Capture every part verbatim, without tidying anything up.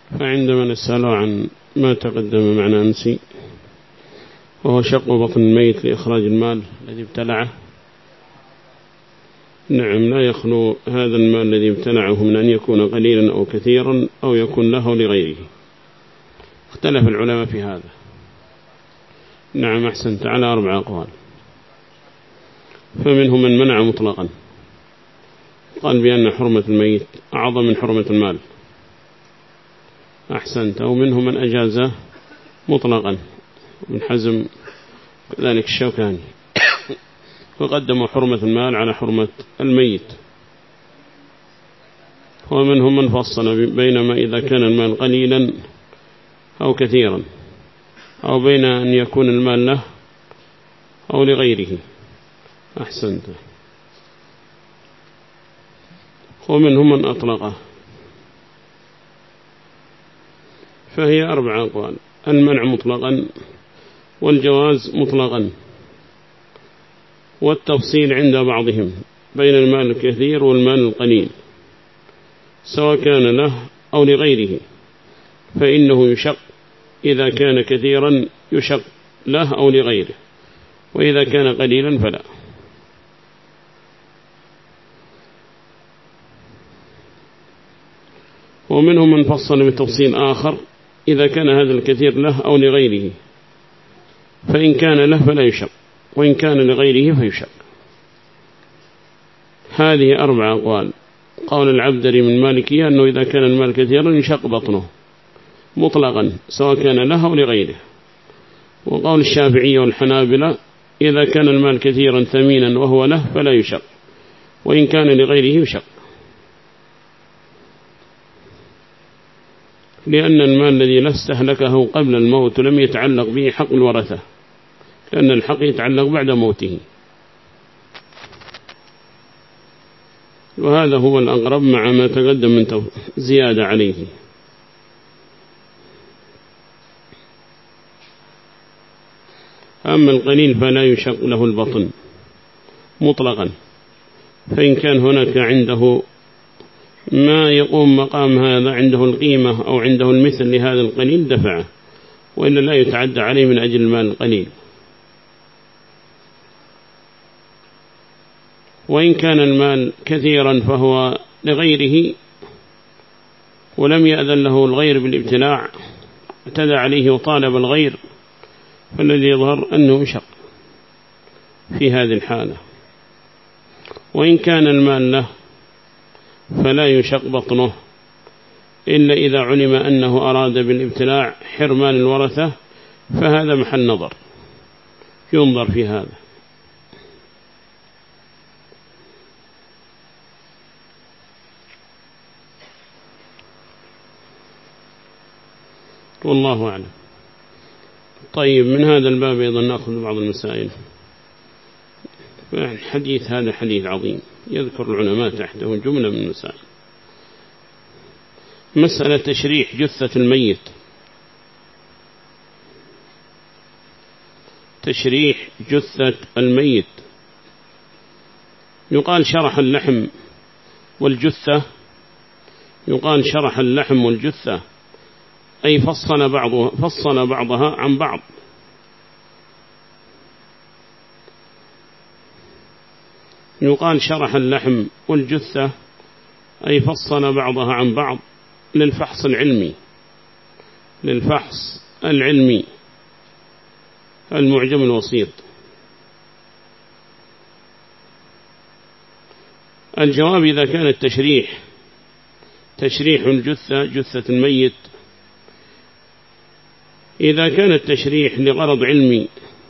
فعندما نسأل عن ما تقدم معنا أمسي وهو شق بطن الميت لإخراج المال الذي ابتلعه، نعم لا يخلو هذا المال الذي ابتلعه من أن يكون قليلا أو كثيرا أو يكون له لغيره. اختلف العلماء في هذا. نعم أحسنت، على أربع أقوال. فمنهم من منع مطلقا، قال بأن حرمة الميت أعظم من حرمة المال. أحسنت. ومنهم من أجازه مطلقا، من حزم ذلك الشوكاني، وقدموا حرمة المال على حرمة الميت. ومنهم من فصل بينما إذا كان المال قليلا أو كثيرا، أو بين أن يكون المال له أو لغيره. أحسنت. ومنهم من أطلقه. فهي أربع أقوال: المنع مطلقا، والجواز مطلقا، والتفصيل عند بعضهم بين المال الكثير والمال القليل سواء كان له أو لغيره، فإنه يشق إذا كان كثيرا يشق له أو لغيره، وإذا كان قليلا فلا. ومنهم من فصل بتفصيل آخر: إذا كان هذا الكثير له أو لغيره، فإن كان له فلا يشق، وإن كان لغيره فيشق. هذه أربع أقوال. قول العبدري من مالكية أنه إذا كان المال كثيرا يشق بطنه مطلقا سواء كان له أو لغيره. وقول الشافعية والحنابلة: إذا كان المال كثيرا ثمينا وهو له فلا يشق، وإن كان لغيره يشق، لأن المال الذي له استهلكه قبل الموت ولم يتعلق به حق الورثة، لأن الحق يتعلق بعد موته. وهذا هو الأقرب مع ما تقدم من زيادة عليه. أما القليل فلا يشق له البطن مطلقا، فإن كان هناك عنده ما يقوم مقام هذا، عنده القيمة أو عنده المثل لهذا القليل دفعه، وإلا لا يتعدى عليه من أجل المال القليل. وإن كان المال كثيرا فهو لغيره ولم يأذن له الغير بالابتلاع، اعتدى عليه وطالب الغير، فالذي يظهر أنه يشق في هذه الحالة. وإن كان المال له فلا يشق بطنه إلا إذا علم أنه أراد بالابتلاع حرمان الورثة، فهذا محل نظر، ينظر في هذا. والله أعلم. طيب، من هذا الباب أيضا نأخذ بعض المسائل. الحديث هذا حديث عظيم، يذكر العلماء تحته جملة من المسائل. مسألة تشريح جثة الميت. تشريح جثة الميت يقال شرح اللحم والجثة، يقال شرح اللحم والجثة أي فصل بعضها, فصل بعضها عن بعض. يقال شرح اللحم والجثة أي فصل بعضها عن بعض للفحص العلمي، للفحص العلمي المعجم الوسيط. الجواب: إذا كان التشريح تشريح الجثة جثة الميت، إذا كان التشريح لغرض علمي،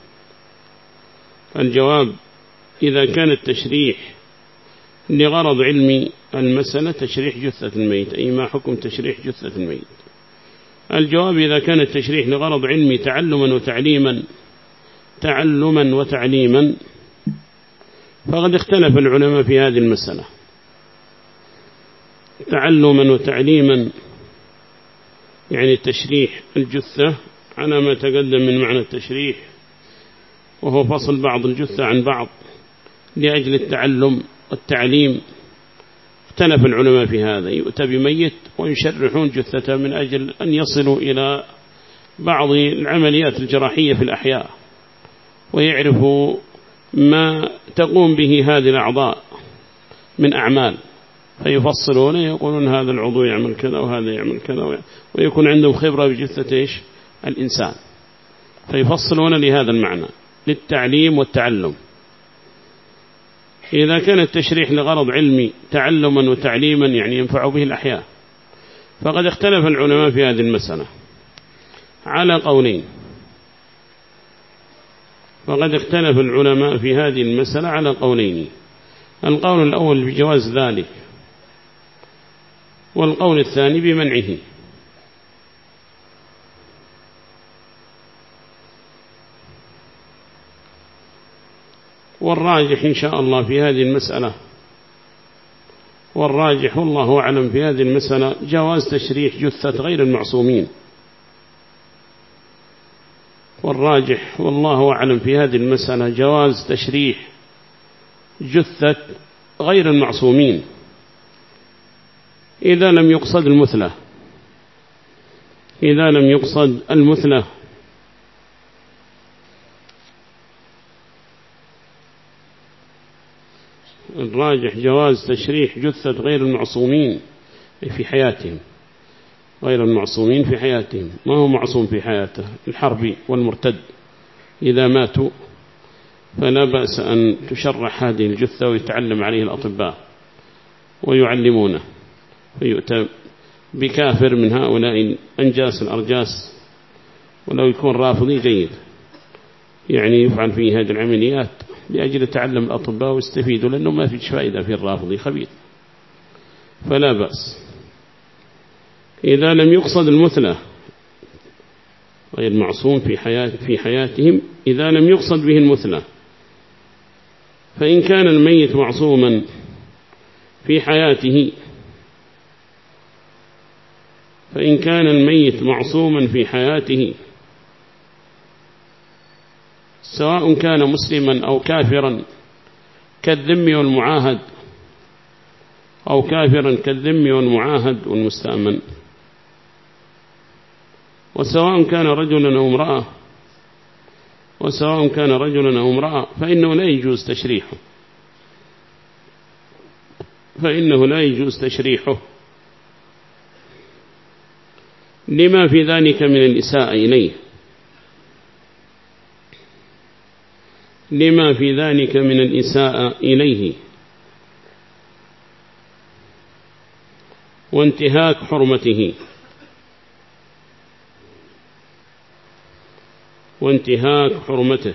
الجواب: إذا كان التشريح لغرض علمي المسألة تشريح جثة الميت، أي ما حكم تشريح جثة الميت؟ الجواب: إذا كان التشريح لغرض علمي تعلما وتعليما تعلما وتعليما فقد اختلف العلماء في هذه المسألة. تعلما وتعليما يعني تشريح الجثة على ما تقدم من معنى التشريح، وهو فصل بعض الجثة عن بعض لأجل التعلم والتعليم. اختلف العلماء في هذا، يؤتى بميت ويشرحون جثته من أجل أن يصلوا إلى بعض العمليات الجراحية في الأحياء ويعرفوا ما تقوم به هذه الأعضاء من أعمال، فيفصلون يقولون هذا العضو يعمل كذا وهذا يعمل كذا، ويكون عندهم خبرة بجثة إيش الإنسان، فيفصلون لهذا المعنى للتعليم والتعلم. إذا كان التشريح لغرض علمي تعلما وتعليما يعني ينفع به الأحياء، فقد اختلف العلماء في هذه المسألة على قولين. فقد اختلف العلماء في هذه المسألة على قولين: القول الأول بجواز ذلك، والقول الثاني بمنعه. والراجح إن شاء الله في هذه المسألة، والراجح والله أعلم في هذه المسألة جواز تشريح جثة غير المعصومين. والراجح والله أعلم في هذه المسألة جواز تشريح جثة غير المعصومين إذا لم يقصد المثلة، إذا لم يقصد المثلة. الراجح جواز تشريح جثة غير المعصومين في حياتهم، غير المعصومين في حياتهم. ما هو معصوم في حياته؟ الحربي والمرتد إذا ماتوا فلا بأس أن تشرح هذه الجثة ويتعلم عليه الأطباء ويعلمونه، فيؤتى بكافر من هؤلاء أنجاس الأرجاس، ولو يكون رافضي جيد يعني يفعل فيه هذه العمليات لأجل تعلم الأطباء ويستفيدوا، لأنه ما فيش فائدة في الرافضي خبيث، فلا بأس. إذا لم يقصد المثلة غير معصوم في حياة في حياتهم، إذا لم يقصد به المثلة، فإن كان الميت معصوما في حياته فإن كان الميت معصوما في حياته سواء كان مسلما أو كافرا كالذم والمعاهد، أو كافرا كالذم والمعاهد والمستأمن، وسواء كان رجلا أو امرأة وسواء كان رجلا أو امرأة فإنه لا يجوز تشريحه، فإنه لا يجوز تشريحه لما في ذلك من الإساءة إليه، لما في ذلك من الإساءة إليه وانتهاك حرمته وانتهاك حرمته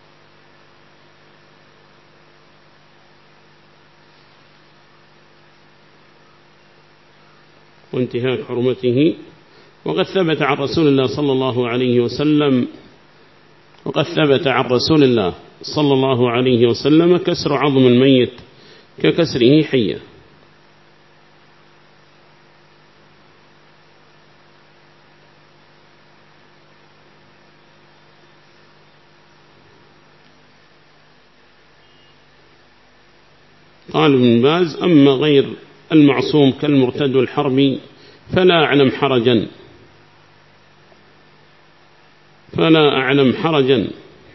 وانتهاك حرمته. وقد ثبت عن رسول الله صلى الله عليه وسلم وقد ثبت عن رسول الله صلى الله عليه وسلم كسر عظم الميت ككسره حية. قال ابن باز: أما غير المعصوم كالمرتد والحربي فلا أعلم حرجا فلا أعلم حرجا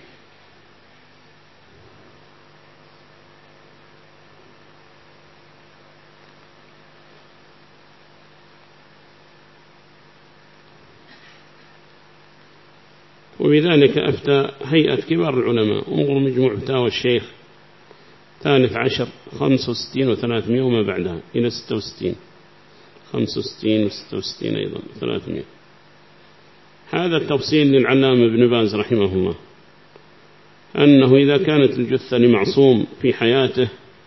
وبذلك أفتى هيئة كبار العلماء. انظر مجموع فتاوى الشيخ ثالث عشر خمسة وستين وثلاثمائة وما بعدها إلى ستة وستين، خمسة وستين وستة وستين أيضا ثلاثمائة. هذا التفصيل للعلامة ابن باز رحمه الله، أنه إذا كانت الجثة لمعصوم في حياته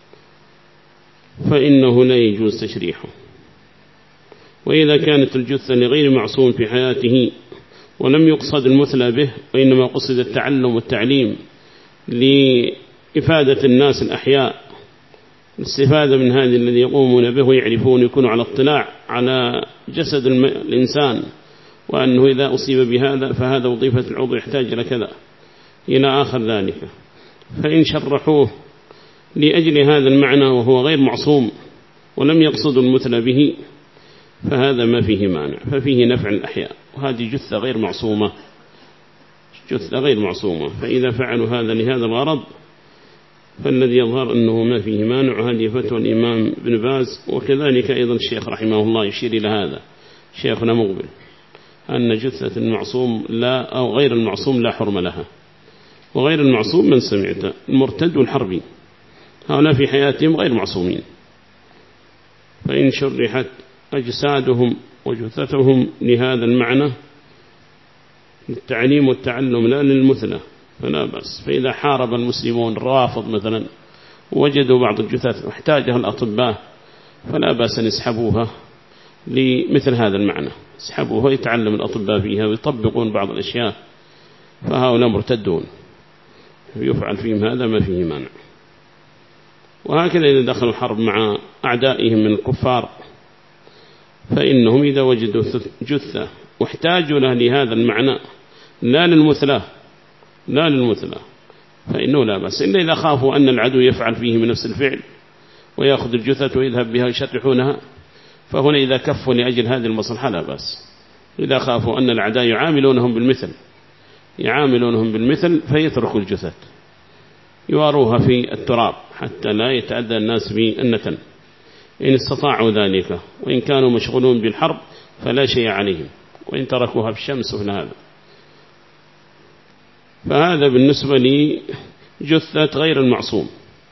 فإنه لا يجوز تشريحه، وإذا كانت الجثة لغير معصوم في حياته ولم يقصد المثلى به وإنما قصد التعلم والتعليم لإفادة الناس الأحياء، الاستفادة من هذه الذي يقومون به ويعرفون يكونوا على اطلاع على جسد الإنسان، وأنه إذا أصيب بهذا فهذا وظيفة العضو يحتاج إلى كذا إلى آخر ذلك، فإن شرحوه لأجل هذا المعنى وهو غير معصوم ولم يقصد المثلى به فهذا ما فيه مانع، ففيه نفع الأحياء، وهذه جثة غير معصومة، جثة غير معصومة، فإذا فعلوا هذا لهذا الغرض فالذي يظهر أنه ما فيه مانع. وهذه فتوى الإمام ابن باز، وكذلك أيضا الشيخ رحمه الله يشير إلى هذا شيخنا مقبل، أن جثة المعصوم لا أو غير المعصوم لا حرم لها. وغير المعصوم من سمعت المرتد والحربي، هؤلاء في حياتهم غير معصومين، فإن شرحت أجسادهم وجثتهم لهذا المعنى للتعليم والتعلم لا للمثلة فلا بأس. فإذا حارب المسلمون الرافض مثلا وجدوا بعض الجثث واحتاجها الأطباء فلا بأس أن يسحبوها لمثل هذا المعنى، يسحبوها يتعلم الأطباء فيها ويطبقون بعض الأشياء، فهؤلاء مرتدون يفعل فيهم هذا ما فيه مانع. وهكذا إذا دخلوا الحرب مع أعدائهم من الكفار فإنهم إذا وجدوا جثة واحتاجوا له لهذا المعنى لا للمثلة لا للمثلة فإنه لا بأس، إلا إذا خافوا أن العدو يفعل فيه من نفس الفعل ويأخذ الجثة ويذهب بها ويشرحونها، فهنا إذا كفوا لأجل هذه المصلحة لا بأس. إذا خافوا أن الأعداء يعاملونهم بالمثل يعاملونهم بالمثل فيتركوا الجثث يواروها في التراب حتى لا يتأذى الناس بالنتن إن استطاعوا ذلك، وإن كانوا مشغولون بالحرب فلا شيء عليهم، وإن تركوها في الشمس وفي هذا. فهذا بالنسبة لجثة غير المعصوم،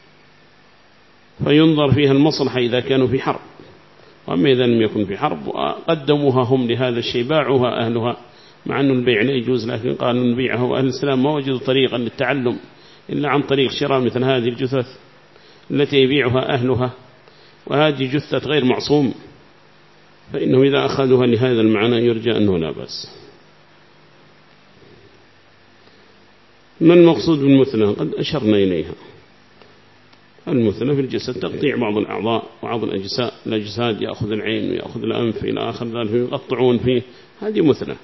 فينظر فيها المصلحة إذا كانوا في حرب. وأما إذا لم يكن في حرب وقدموها هم لهذا الشيء باعوها أهلها، مع أن البيع لا يجوز، لكن قالوا نبيعها، وأهل الإسلام ما وجدوا طريقا للتعلم إلا عن طريق شراء مثل هذه الجثث التي يبيعها أهلها، وهذه جثة غير معصوم، فإنه إذا أخذوها لهذا المعنى يرجى أنه لا بأس. ما المقصود بالمثلة؟ قد أشرنا إليها. المثلة في الجسد تقطيع بعض الأعضاء وبعض الأجساء الأجساد، يأخذ العين ويأخذ الأنف إلى آخر ذلك يقطعون فيه، هذه مثلة.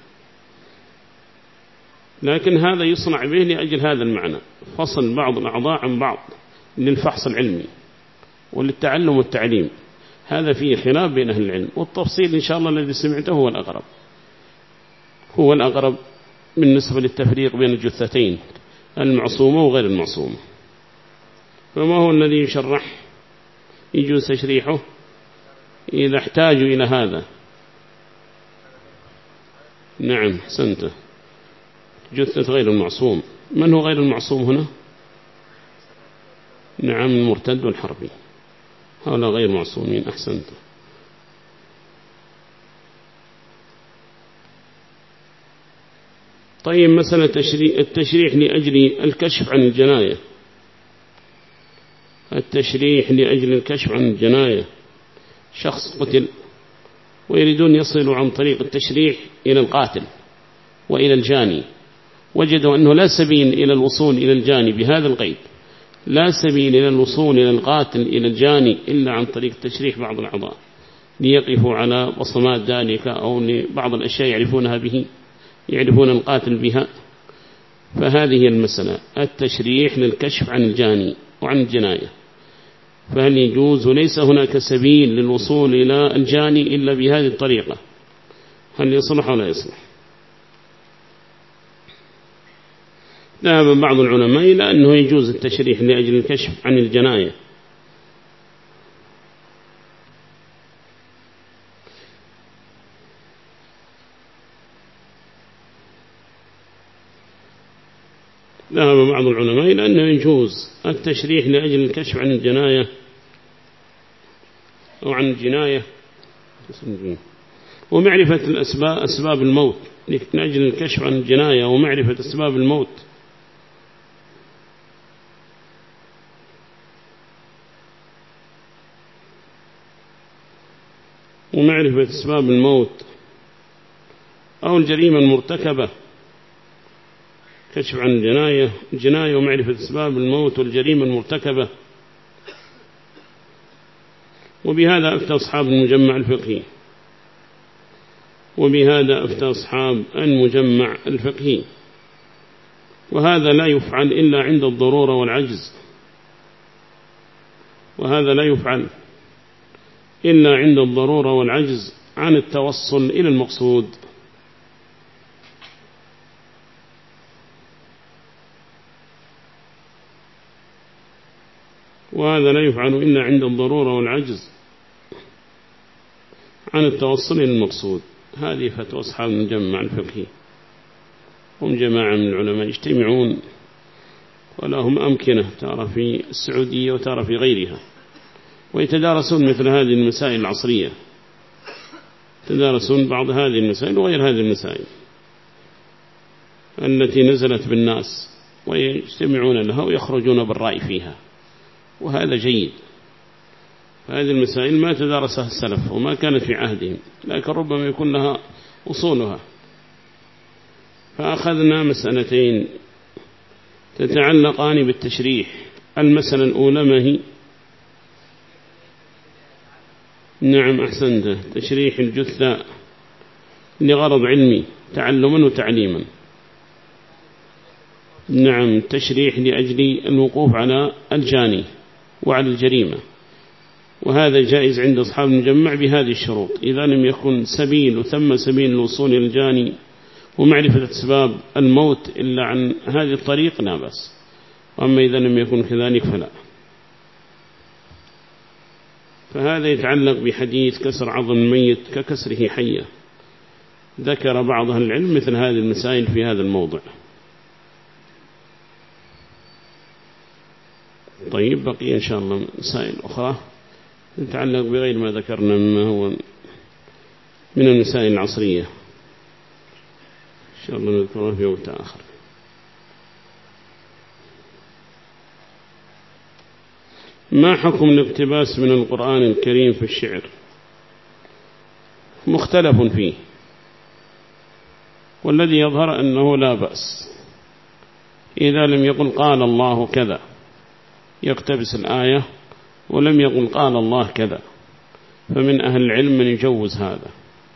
لكن هذا يصنع به لأجل هذا المعنى، فصل بعض الأعضاء عن بعض للفحص العلمي وللتعلم والتعليم، هذا فيه خلاف بين أهل العلم، والتفصيل إن شاء الله الذي سمعته هو الأقرب هو الأقرب بالنسبة للتفريق بين الجثتين المعصومة وغير المعصومة. فما هو الذي يشرح يجوز تشريحه إذا احتاجوا إلى هذا؟ نعم حسنت، جثة غير المعصوم. من هو غير المعصوم هنا؟ نعم المرتد والحربي، هؤلاء غير معصومين. أحسنت. طيب مسألة التشريح لأجل الكشف عن الجناية، التشريح لأجل الكشف عن الجناية، شخص قتل ويريدون يصلوا عن طريق التشريح إلى القاتل وإلى الجاني، وجدوا أنه لا سبيل إلى الوصول إلى الجاني بهذا القيد، لا سبيل إلى الوصول إلى القاتل إلى الجاني إلا عن طريق تشريح بعض الأعضاء ليقفوا على بصمات ذلك، أو لبعض الأشياء يعرفونها به يعرفون القاتل بها. فهذه المسألة التشريح للكشف عن الجاني وعن الجناية، فهل يجوز؟ ليس هناك سبيل للوصول إلى الجاني إلا بهذه الطريقة، هل يصلح ولا يصلح؟ ذهب بعض العلماء إلى أنه يجوز التشريح لأجل الكشف عن الجناية، ذهب بعض العلماء إلى أنه يجوز التشريح لأجل الكشف عن الجناية أو عن الجناية ومعرفة الأسباب أسباب الموت، لأجل الكشف عن الجناية ومعرفة أسباب الموت. ومعرفة أسباب الموت أو الجريمة المرتكبة، كشف عن الجناية الجناية ومعرفة أسباب الموت والجريمة المرتكبة. وبهذا أفتى أصحاب المجمع الفقهي وبهذا أفتى أصحاب المجمع الفقهي وهذا لا يفعل إلا عند الضرورة والعجز، وهذا لا يفعل إلا عند الضرورة والعجز عن التوصل إلى المقصود. وهذا لا يفعل إلا عند الضرورة والعجز عن التوصل إلى المقصود. هذه فتوى أصحاب المجمع الفقهي، هم جماعة من العلماء يجتمعون ولهم أمكنة، ترى في السعودية وترى في غيرها، ويتدارسون مثل هذه المسائل العصرية، يتدارسون بعض هذه المسائل وغير هذه المسائل التي نزلت بالناس، ويجتمعون لها ويخرجون بالرأي فيها، وهذا جيد. فهذه المسائل ما تدارسها السلف وما كانت في عهدهم، لكن ربما يكون لها أصولها. فأخذنا مسألتين تتعلقان بالتشريح. المسألة الأولى ما هي؟ نعم أحسنت، تشريح الجثة لغرض علمي تعلما وتعليما. نعم، تشريح لأجل الوقوف على الجاني وعلى الجريمة، وهذا جائز عند أصحاب المجمع بهذه الشروط: إذا لم يكن سبيل وثم سبيل الوصول إلى الجاني ومعرفة أسباب الموت إلا عن هذه الطريق لا بأس، وأما إذا لم يكن كذلك فلا. فهذا يتعلق بحديث كسر عظم الميت ككسره حية، ذكر بعض أهل العلم مثل هذه المسائل في هذا الموضع. طيب، بقي إن شاء الله مسائل أخرى تتعلق بغير ما ذكرنا مما هو من المسائل العصرية، إن شاء الله نذكرها في وقت آخر. ما حكم الاقتباس من القرآن الكريم في الشعر؟ مختلف فيه، والذي يظهر أنه لا بأس إذا لم يقل قال الله كذا، يقتبس الآية ولم يقل قال الله كذا، فمن أهل العلم من يجوز هذا.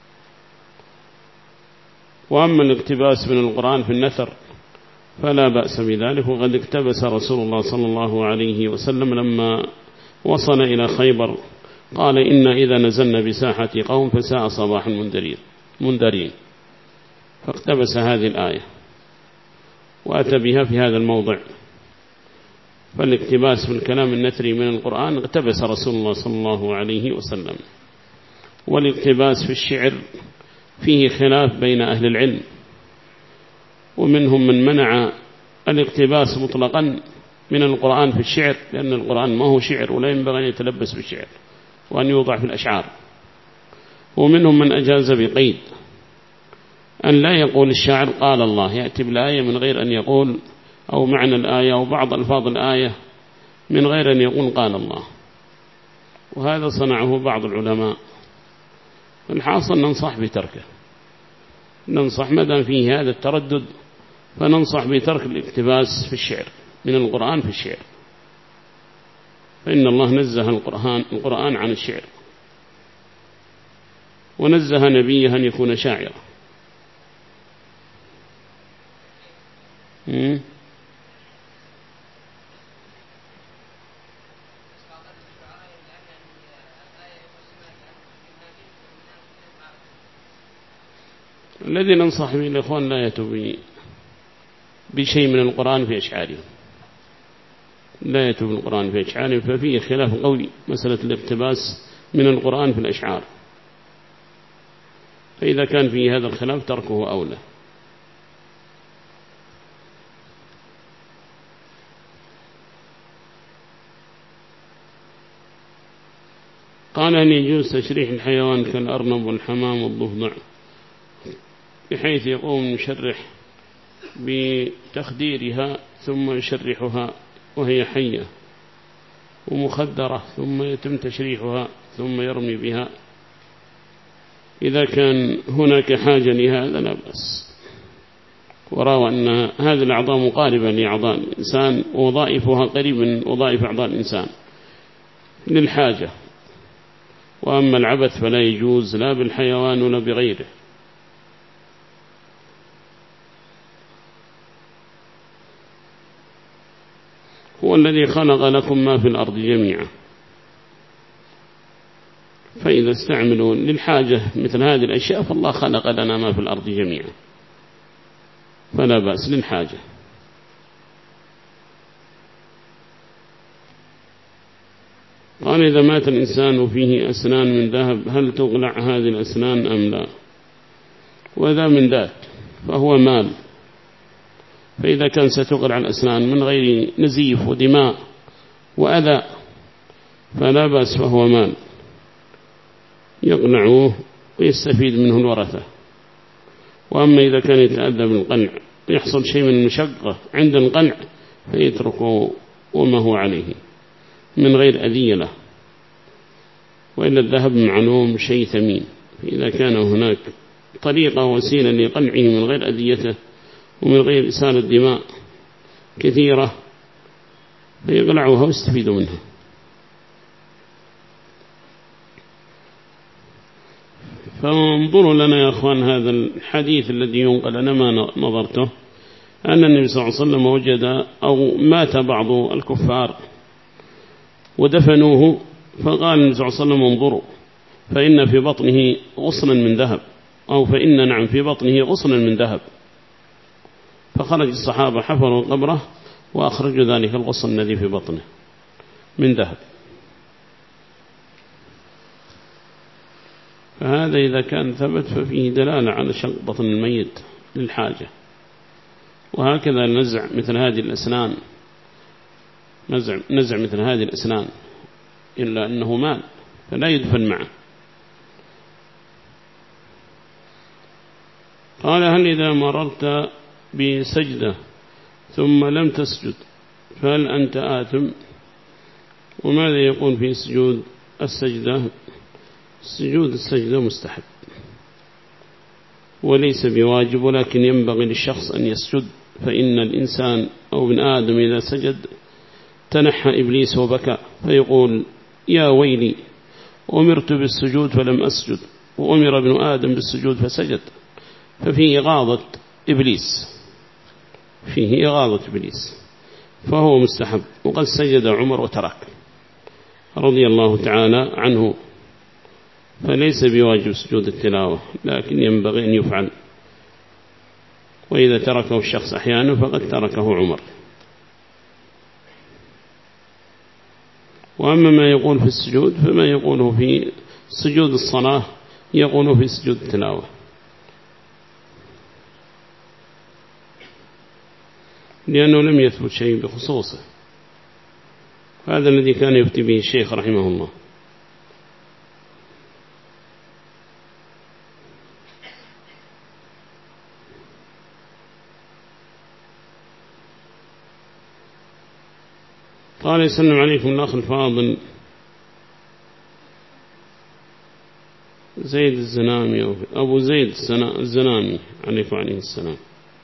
وأما الاقتباس من القرآن في النثر فلا بأس بذلك، وقد اقتبس رسول الله صلى الله عليه وسلم لما وصل إلى خيبر قال: إن إذا نزلنا بساحة قوم فساء صباح المنذرين منذرين، فاقتبس هذه الآية وأتى بها في هذا الموضع. فالاقتباس في الكلام النثري من القرآن اقتبس رسول الله صلى الله عليه وسلم. والاقتباس في الشعر فيه خلاف بين أهل العلم، ومنهم من منع الاقتباس مطلقا من القرآن في الشعر، لأن القرآن ما هو شعر ولا ينبغي أن يتلبس بالشعر وأن يوضع في الأشعار. ومنهم من أجاز بقيد، أن لا يقول الشاعر قال الله، يأتي بالآية من غير أن يقول، أو معنى الآية أو بعض ألفاظ الآية من غير أن يقول قال الله، وهذا صنعه بعض العلماء. الحاصل ننصح بتركه، ننصح مدى فيه هذا التردد، فننصح بترك الاقتباس في الشعر من القرآن في الشعر، فإن الله نزه القرآن, القرآن عن الشعر، ونزه نبيه أن يكون شاعرا. الذي ننصح به الإخوان لا يتوب بشيء من القرآن في أشعارهم، لا يتوب القرآن في أشعارهم، ففيه خلاف قوي مسألة الاقتباس من القرآن في الأشعار، فإذا كان فيه هذا الخلاف تركه أولى. قال: أن يجوز تشريح الحيوان كالأرنب والحمام والضفدع، بحيث يقوم المشرح بتخديرها ثم يشرحها وهي حية ومخدرة، ثم يتم تشريحها ثم يرمي بها. إذا كان هناك حاجة لهذا لا بأس، ورأوا أن هذه الأعضاء مقاربة لأعضاء الإنسان، ووظائفها قريب من وظائف أعضاء الإنسان للحاجة. وأما العبث فلا يجوز لا بالحيوان ولا بغيره. هو الذي خلق لكم ما في الأرض جميعا، فإن فإذا استعملوا للحاجة مثل هذه الأشياء فالله خلق لنا ما في الأرض جميعا فلا بأس للحاجة. قال إذا مات الإنسان وفيه أسنان من ذهب هل تقلع هذه الأسنان أم لا؟ وإذا من ذاك فهو مال، فإذا كان ستقلع الأسنان من غير نزيف ودماء وأذى فلا بأس فهو مال يقنعوه ويستفيد منه الورثة. وأما إذا كان يتأذى بالقنع يحصل شيء من المشقة عند القنع فيتركه وما هو عليه من غير أذية له، وإلا الذهب معلوم شيء ثمين، فإذا كان هناك طريقة وسيلة لقنعه من غير أذيته ومن غير إسالة دماء كثيرة فيقلعوها ويستفيدوا منها. فانظروا لنا يا أخوان هذا الحديث الذي ينقل أنا ما نظرته، أن النبي صلى الله عليه وسلم وجد أو مات بعض الكفار ودفنوه، فقال النبي صلى الله عليه وسلم انظروا فإن في بطنه غصنا من ذهب، أو فإن نعم في بطنه غصنا من ذهب، فخرج الصحابة حفروا قبره وأخرجوا ذلك الغصن الذي في بطنه من ذهب. فهذا إذا كان ثبت ففيه دلالة على شق بطن الميت للحاجة. وهكذا نزع مثل هذه الأسنان، نزع, نزع مثل هذه الأسنان إلا أنه مال فلا يدفن معه. قال هل إذا مررت بسجدة ثم لم تسجد فهل أنت آثم؟ وماذا يقول في سجود السجدة؟ سجود السجدة مستحب وليس بواجب، ولكن ينبغي للشخص أن يسجد، فإن الإنسان أو ابن آدم إذا سجد تنحى إبليس وبكى فيقول يا ويلي أمرت بالسجود فلم أسجد، وأمر ابن آدم بالسجود فسجد، ففيه إغاظة إبليس، فيه إغاظة إبليس، فهو مستحب. وقد سجد عمر وترك رضي الله تعالى عنه، فليس بواجب سجود التلاوة لكن ينبغي أن يفعل، وإذا تركه الشخص أحيانا فقد تركه عمر. وأما ما يقول في السجود فما يقوله في سجود الصلاة يقوله في سجود التلاوة، لأنه لم يثبت شيء بخصوصه. هذا الذي كان يفتي به الشيخ رحمه الله. قال يسلم عليكم الأخ الفاضل زيد الزنامي أبو زيد الزنامي عليكم عليه السلام.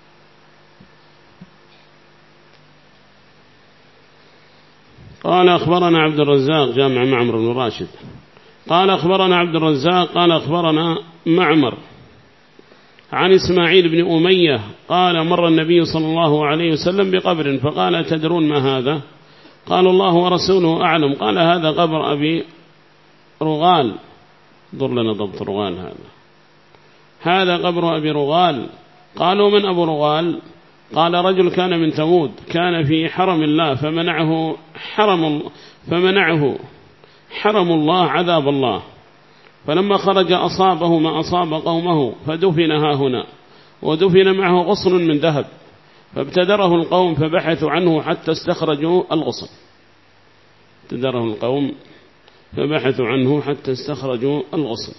قال أخبرنا عبد الرزاق جامع معمر بن راشد قال أخبرنا عبد الرزاق قال أخبرنا معمر عن إسماعيل بن أمية قال مر النبي صلى الله عليه وسلم بقبر فقال تدرون ما هذا؟ قال الله ورسوله أعلم. قال هذا قبر أبي رغال. ضر لنا ضبط رغال. هذا هذا قبر أبي رغال. قالوا من أبو رغال؟ قال رجل كان من ثمود كان في حرم الله فمنعه حرم فمنعه حرم الله عذاب الله، فلما خرج أصابه ما أصاب قومه فدفن ها هنا، ودفن معه غصن من ذهب، فابتدره القوم فبحثوا عنه حتى استخرجوا الغصن. ابتدره القوم فبحثوا عنه حتى استخرجوا الغصن.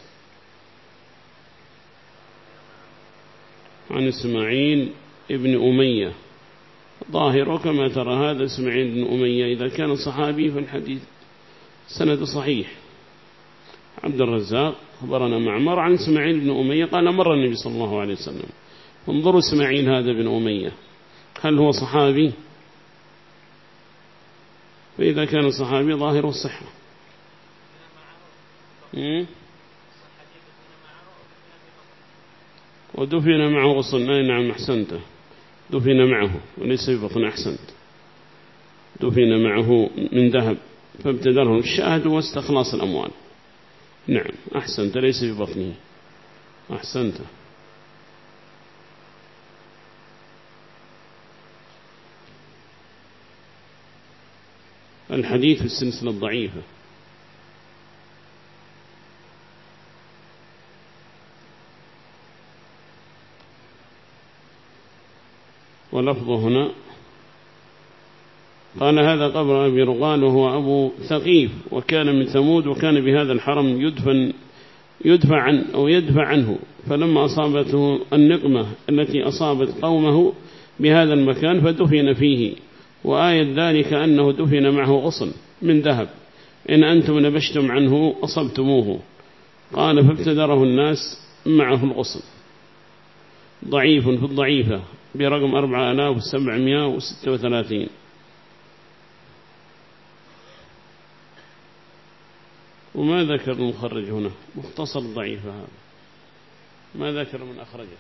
عن إسماعيل ابن أمية ظاهر كما ترى هذا إسماعيل بن أمية إذا كان صحابي فالحديث سند صحيح. عبد الرزاق خبرنا معمر عن إسماعيل بن أمية قال مر النبي صلى الله عليه وسلم. انظروا إسماعيل هذا بن أمية هل هو صحابي؟ فإذا كان صحابي ظاهر الصحة. ودفن معه غصن. أي نعم أحسنت، دفن معه وليس ببطن. أحسنت، دفن معه من ذهب فابتدره الشاهد واستخلاص الأموال. نعم أحسنت، ليس في بطنه. أحسنت. الحديث في السلسلة الضعيفة. ولفظه هنا قال هذا قبر أبي رغال وهو أبو ثقيف وكان من ثمود وكان بهذا الحرم يدفن يدفع عن أو يدفع عنه، فلما أصابته النقمة التي أصابت قومه بهذا المكان فدفن فيه، وآية ذلك أنه دفن معه غصن من ذهب، إن أنتم نبشتم عنه أصبتموه. قال فابتدره الناس معه الغصن. ضعيف في الضعيفة برقم أربعة آلاف وسبعمائة وستة وثلاثين. وما ذكر المخرج هنا؟ مختصر ضعيفة هذا، ما ذكر من أخرجه.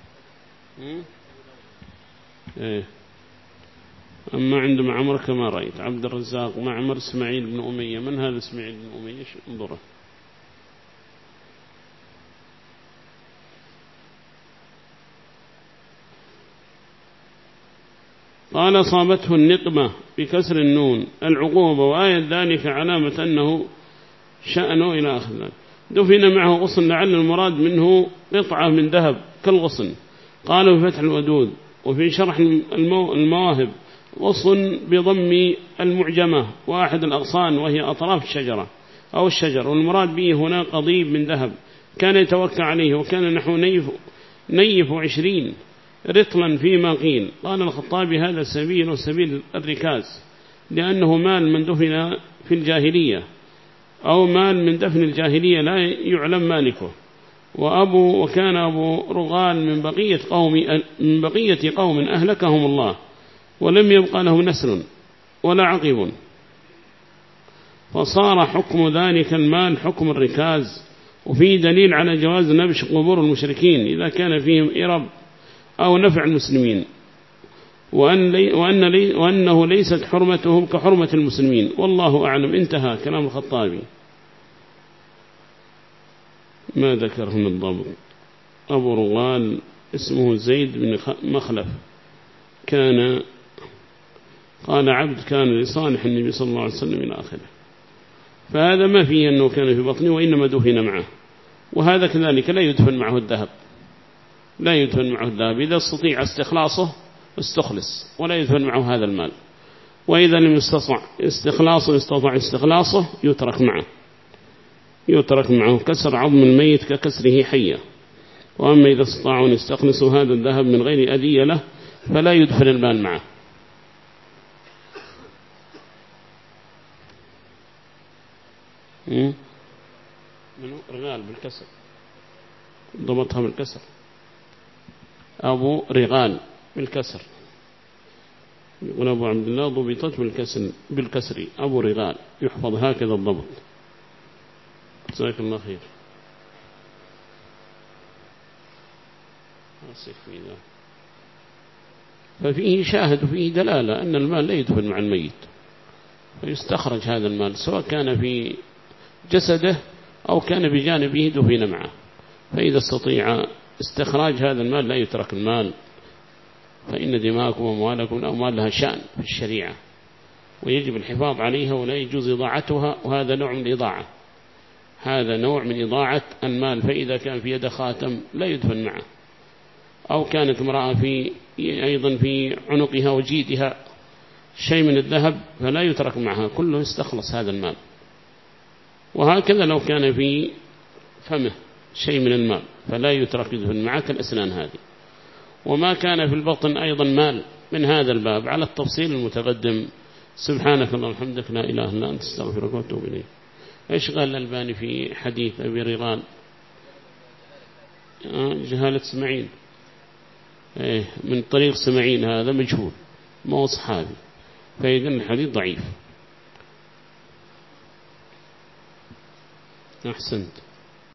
إيه. أما عند معمر كما رأيت عبد الرزاق معمر إسماعيل بن أمية. من هذا إسماعيل بن أمية؟ انظره. قال أصابته النقمة بكسر النون العقوبة، وآية ذلك علامة أنه شأنه إلى آخر. دفن معه غصن لعل المراد منه قطعة من ذهب كالغصن. قالوا في فتح الودود وفي شرح المواهب غصن بضم المعجمة واحد الأغصان وهي أطراف الشجرة أو الشجر، والمراد به هنا قضيب من ذهب كان يتوكى عليه، وكان نحو نيف, نيف عشرين رطلا فيما قيل. قال الخطابي هذا سبيل وسبيل الركاز، لأنه مال من دفن في الجاهلية أو مال من دفن الجاهلية لا يعلم مالكه. وأبو وكان أبو رغال من بقية قوم من بقية قوم أهلكهم الله، ولم يبقى له نسل ولا عقب، فصار حكم ذلك المال حكم الركاز. وفيه دليل على جواز نبش قبور المشركين إذا كان فيهم إرب أو نفع المسلمين، وأن لي وأن لي وأنه ليست حرمتهم كحرمة المسلمين، والله أعلم. انتهى كلام الخطابي. ما ذكر هنا الضبط. أبو رغال اسمه زيد بن مخلف، كان قال عبد كان لصالح النبي صلى الله عليه وسلم إلى آخره. فهذا ما فيه أنه كان في بطنه، وإنما دفن معه. وهذا كذلك لا يدفن معه الذهب، لا يدفن معه الذهب. إذا استطيع استخلاصه استخلص، ولا يدفن معه هذا المال. وإذا لم يستطع استخلاصه يستطيع استخلاصه يترك معه يترك معه كسر عظم الميت ككسره حية. وأما إذا استطاعوا أن يستخلصوا هذا الذهب من غير أذية له فلا يدفن المال معه. منو رغال بالكسر، ضبطها بالكسر. أبو رغال بالكسر، يقول أبو عبد الله ضبطت بالكسر بالكسر أبو رغال، يحفظ هكذا الضبط. جزاك الله خير. ففيه شاهد وفيه دلالة أن المال لا يدفن مع الميت، فيستخرج هذا المال سواء كان في جسده أو كان بجانبه دفن معه. فإذا استطيع استخراج هذا المال لا يترك المال، فإن دماءكم وأموالكم الأموال لها شأن في الشريعة، ويجب الحفاظ عليها ولا يجوز إضاعتها. وهذا نوع من الإضاعة، هذا نوع من إضاعة المال. فإذا كان في يد خاتم لا يدفن معه، أو كانت امرأة في أيضا في عنقها وجيدها شيء من الذهب فلا يترك معها، كله يستخلص هذا المال. وهكذا لو كان في فمه شيء من المال فلا يترك يدفن معه كالأسنان هذه. وما كان في البطن أيضا مال من هذا الباب على التفصيل المتقدم. سبحانك اللهم وبحمدك لا إله إلا أنت استغفرك واتوب إليك. إيش قال الألباني في حديث أبي رغال؟ جهالة سمعين، إيه من طريق سمعين هذا مجهول ما هو صحابي، فإذن الحديث ضعيف. أحسنت.